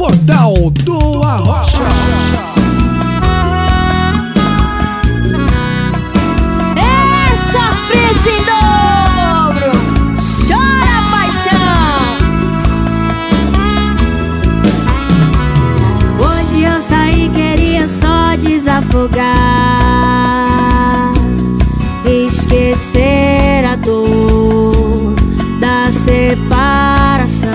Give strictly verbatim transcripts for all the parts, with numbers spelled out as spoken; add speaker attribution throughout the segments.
Speaker 1: Portal do Arrocha.
Speaker 2: É sofrência em dobro, chora paixão. Hoje eu saí, queria só desafogar, esquecer a dor da separação.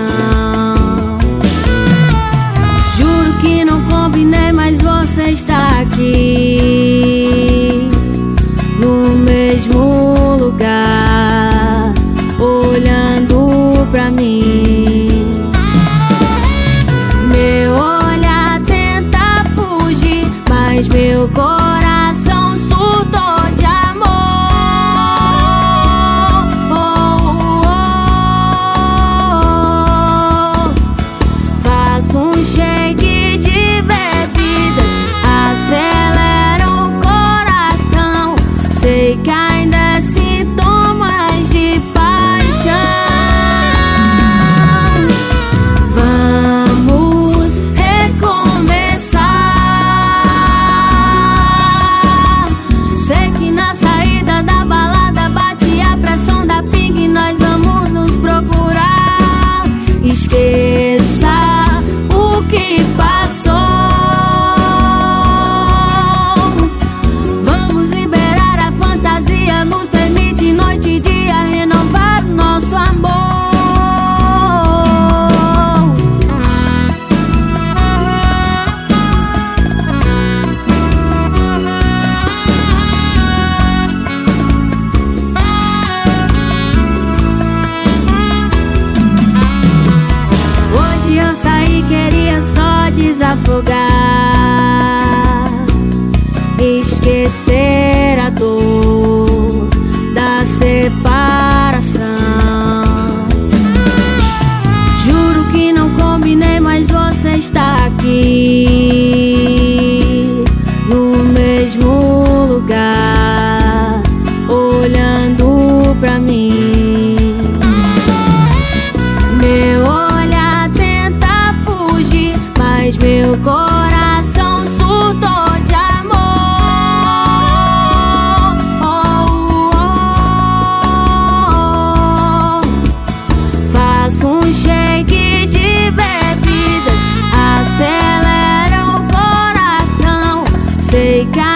Speaker 2: Juro que não combinei, mas você está aqui no mesmo lugar, olhando pra mim. Meu olhar tenta fugir, mas meu coração surtou de amor. Oh, oh, oh. Faço um shake de bebidas, acelera o coração. Sei que ainda é sintomas de paixão. Vamos recomeçar. Sei que na saída da balada bate a pressão da pinga e nós vamos nos procurar. Esqueça o que passou. Vamos liberar a fantasia, nos permite noite e dia renovar o nosso amor. Hoje eu saí, queria só desafogar, esquecer a dor da separação. Juro que não combinei, mas você está aqui no mesmo lugar, olhando pra mim. Meu olhar tenta fugir, mas meu coração surtou de amor. Oh, oh, oh. Faço um shake de bebidas, acelera o coração. Sei que